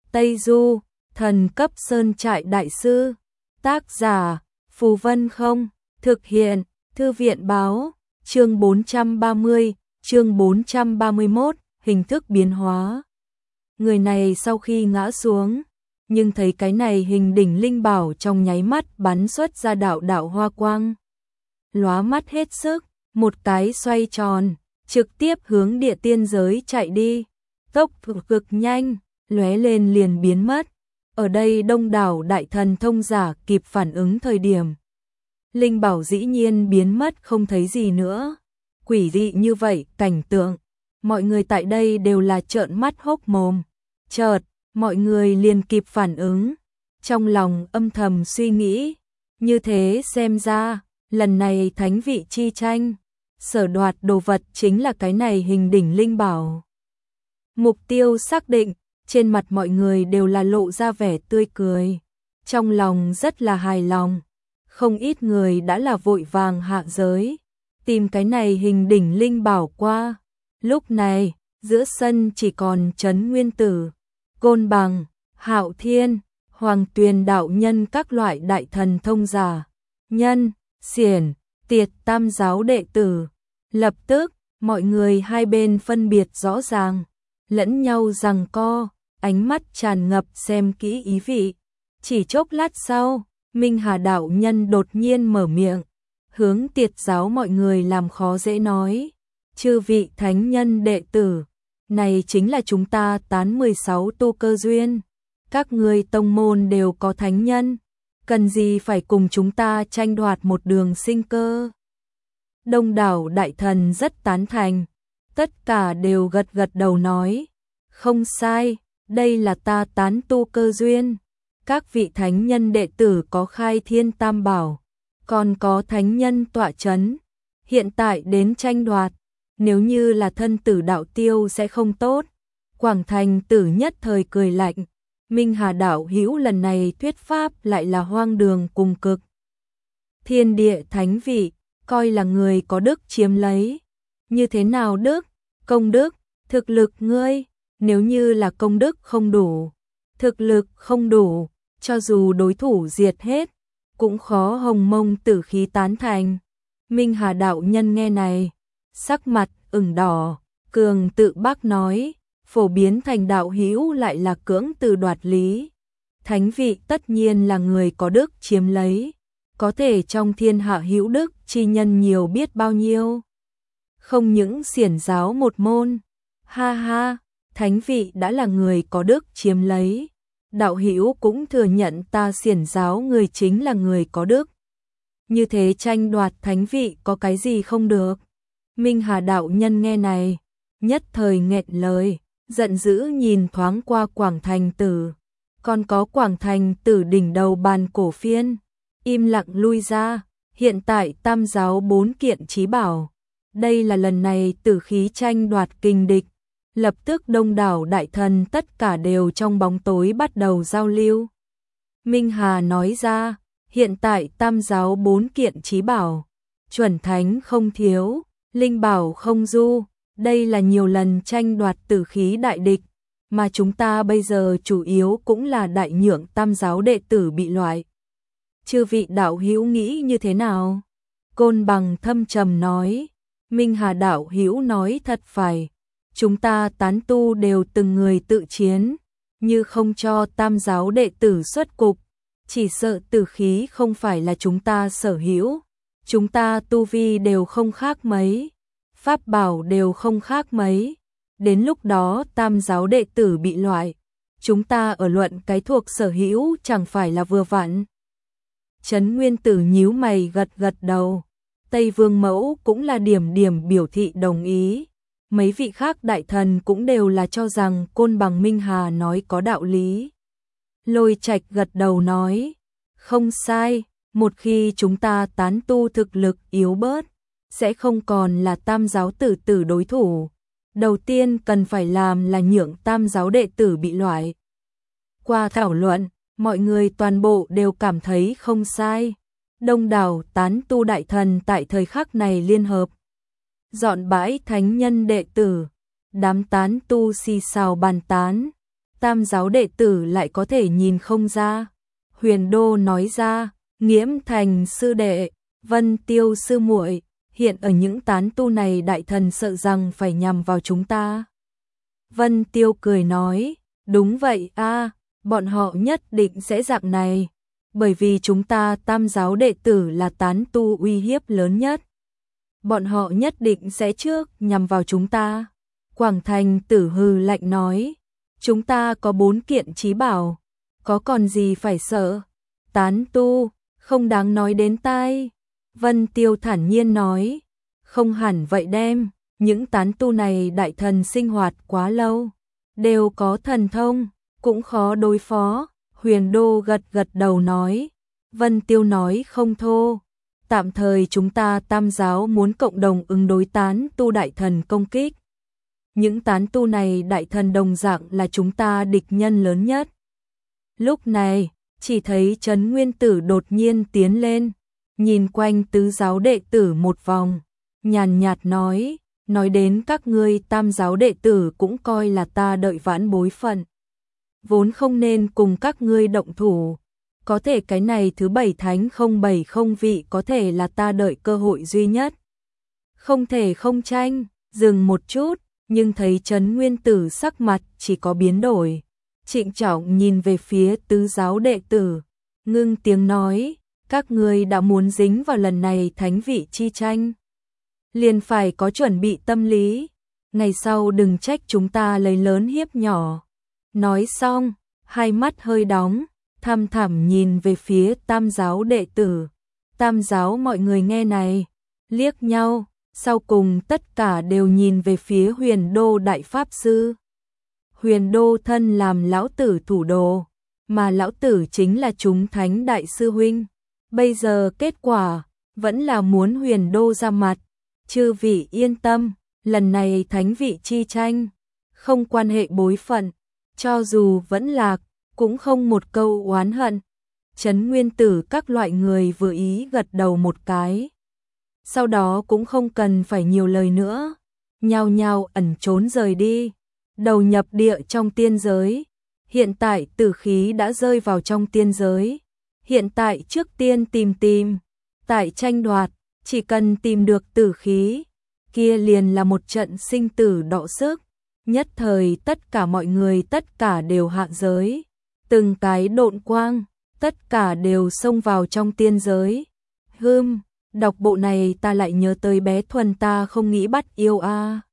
Tây Du, thần cấp sơn trại đại sư. Tác giả, Phù Vân Không. Thực hiện, Thư viện báo. Chương 430, chương 431, hình thức biến hóa. Người này sau khi ngã xuống, nhưng thấy cái này hình đỉnh linh bảo trong nháy mắt bắn xuất ra đạo đạo hoa quang. Lóa mắt hết sức, một cái xoay tròn, trực tiếp hướng địa tiên giới chạy đi. Tốc độ cực nhanh, lóe lên liền biến mất. Ở đây đông đảo đại thần thông giả kịp phản ứng thời điểm. Linh bảo dĩ nhiên biến mất không thấy gì nữa. Quỷ dị như vậy cảnh tượng, mọi người tại đây đều là trợn mắt hốc mồm. Chợt, mọi người liền kịp phản ứng, trong lòng âm thầm suy nghĩ, như thế xem ra, lần này thánh vị chi tranh, sở đoạt đồ vật chính là cái này hình đỉnh linh bảo. Mục tiêu xác định, trên mặt mọi người đều là lộ ra vẻ tươi cười, trong lòng rất là hài lòng. Không ít người đã là vội vàng hạ giới, tìm cái này hình đỉnh linh bảo qua. Lúc này, giữa sân chỉ còn Trấn Nguyên Tử, Côn Bằng, Hạo Thiên, Hoàng Tuyền đạo nhân các loại đại thần thông giả, Nhân, Xiển, Tiệt tam giáo đệ tử. Lập tức, mọi người hai bên phân biệt rõ ràng, lẫn nhau giằng co, ánh mắt tràn ngập xem kỹ ý vị. Chỉ chốc lát sau, Minh Hà đạo nhân đột nhiên mở miệng, hướng Tiệt giáo mọi người làm khó dễ nói: "Chư vị thánh nhân đệ tử, này chính là chúng ta tán 16 tu cơ duyên, các ngươi tông môn đều có thánh nhân, cần gì phải cùng chúng ta tranh đoạt một đường sinh cơ?" Đông đảo đại thần rất tán thành, tất cả đều gật gật đầu nói: "Không sai, đây là ta tán tu cơ duyên. Các vị thánh nhân đệ tử có khai thiên tam bảo, còn có thánh nhân tọa chấn, hiện tại đến tranh đoạt, nếu như là thân tử đạo tiêu sẽ không tốt." Quảng Thành Tử nhất thời cười lạnh, Minh Hà đạo hữu lần này thuyết pháp lại là hoang đường cùng cực. Thiên địa thánh vị, coi là người có đức chiếm lấy. Như thế nào đức? Công đức, thực lực ngươi, nếu như là công đức không đủ, thực lực không đủ, cho dù đối thủ diệt hết, cũng khó hồng mông tử khí tán thành. Minh Hà đạo nhân nghe này, sắc mặt ửng đỏ, cường tự bác nói: "Phổ biến thành đạo hữu lại là cưỡng từ đoạt lý. Thánh vị tất nhiên là người có đức chiếm lấy, có thể trong thiên hạ hữu đức chi nhân nhiều biết bao nhiêu. Không những xiển giáo một môn, ha ha, thánh vị đã là người có đức chiếm lấy. Đạo hữu cũng thừa nhận ta xiển giáo người chính là người có đức. Như thế tranh đoạt thánh vị có cái gì không được?" Minh Hà đạo nhân nghe này, nhất thời nghẹn lời, giận dữ nhìn thoáng qua Quảng Thành Tử, còn có Quảng Thành Tử đỉnh đầu bàn cổ phiên, im lặng lui ra. Hiện tại tam giáo 4 kiện chí bảo, đây là lần này tử khí tranh đoạt kình địch. Lập tức đông đảo đại thần tất cả đều trong bóng tối bắt đầu giao lưu. Minh Hà nói ra, hiện tại tam giáo 4 kiện chí bảo, chuẩn thánh không thiếu, linh bảo không du, đây là nhiều lần tranh đoạt tử khí đại địch, mà chúng ta bây giờ chủ yếu cũng là đại nhượng tam giáo đệ tử bị loại. Chư vị đạo hữu nghĩ như thế nào? Côn Bằng thâm trầm nói. Minh Hà đạo hữu nói thật phải, chúng ta tán tu đều từng người tự chiến, như không cho tam giáo đệ tử xuất cục, chỉ sợ tử khí không phải là chúng ta sở hữu. Chúng ta tu vi đều không khác mấy, pháp bảo đều không khác mấy, đến lúc đó tam giáo đệ tử bị loại, chúng ta ở luận cái thuộc sở hữu chẳng phải là vừa vặn. Trấn Nguyên Tử nhíu mày gật gật đầu, Tây Vương Mẫu cũng là điểm điểm biểu thị đồng ý. Mấy vị khác đại thần cũng đều là cho rằng Côn Bằng Minh Hà nói có đạo lý. Lôi Trạch gật đầu nói, không sai, một khi chúng ta tán tu thực lực yếu bớt, sẽ không còn là tam giáo tử tử đối thủ. Đầu tiên cần phải làm là nhượng tam giáo đệ tử bị loại. Qua thảo luận, mọi người toàn bộ đều cảm thấy không sai. Đông đảo tán tu đại thần tại thời khắc này liên hợp, dọn bãi thánh nhân đệ tử, đám tán tu xì xào bàn tán, tam giáo đệ tử lại có thể nhìn không ra. Huyền Đô nói ra, Nghiễm Thành sư đệ, Vân Tiêu sư muội, hiện ở những tán tu này đại thần sợ rằng phải nhằm vào chúng ta. Vân Tiêu cười nói, đúng vậy a, bọn họ nhất định sẽ dạng này, bởi vì chúng ta tam giáo đệ tử là tán tu uy hiếp lớn nhất. Bọn họ nhất định sẽ trước nhằm vào chúng ta. Quảng Thành Tử hừ lạnh nói, chúng ta có 4 kiện chí bảo, có còn gì phải sợ. Tán tu, không đáng nói đến tai. Vân Tiêu thản nhiên nói, không hẳn vậy đem, những tán tu này đại thần sinh hoạt quá lâu, đều có thần thông, cũng khó đối phó. Huyền Đô gật gật đầu nói, Vân Tiêu nói không thô, tạm thời chúng ta tam giáo muốn cộng đồng ứng đối tán tu đại thần công kích. Những tán tu này đại thần đồng dạng là chúng ta địch nhân lớn nhất. Lúc này, chỉ thấy Trấn Nguyên Tử đột nhiên tiến lên, nhìn quanh tứ giáo đệ tử một vòng, nhàn nhạt nói đến các ngươi tam giáo đệ tử cũng coi là ta đợi vãn bối phận. Vốn không nên cùng các ngươi động thủ, có thể cái này thứ 7 thánh 070 vị có thể là ta đợi cơ hội duy nhất. Không thể không tranh, dừng một chút, nhưng thấy Trấn Nguyên Tử sắc mặt chỉ có biến đổi. Trịnh trọng nhìn về phía tứ giáo đệ tử, ngưng tiếng nói, các ngươi đã muốn dính vào lần này thánh vị chi tranh, liền phải có chuẩn bị tâm lý, ngày sau đừng trách chúng ta lấy lớn hiếp nhỏ. Nói xong, hai mắt hơi đóng, thăm thẳm nhìn về phía tam giáo đệ tử. Tam giáo mọi người nghe này, liếc nhau, sau cùng tất cả đều nhìn về phía Huyền Đô Đại Pháp Sư. Huyền Đô thân làm lão tử thủ đồ, mà lão tử chính là chúng thánh đại sư huynh. Bây giờ kết quả, vẫn là muốn Huyền Đô ra mặt. Chư vị yên tâm, lần này thánh vị chi tranh, không quan hệ bối phận, cho dù vẫn lạc, cũng không một câu oán hận. Trấn Nguyên Tử các loại người vừa ý gật đầu một cái. Sau đó cũng không cần phải nhiều lời nữa, nhao nhao ẩn trốn rời đi, đầu nhập địa trong tiên giới. Hiện tại tử khí đã rơi vào trong tiên giới. Hiện tại trước tiên tìm, tại tranh đoạt, chỉ cần tìm được tử khí, kia liền là một trận sinh tử đọ sức. Nhất thời tất cả mọi người tất cả đều hạ giới, từng cái độn quang, tất cả đều xông vào trong tiên giới. Đọc bộ này ta lại nhớ tới bé Thuần ta không nghĩ bắt yêu a.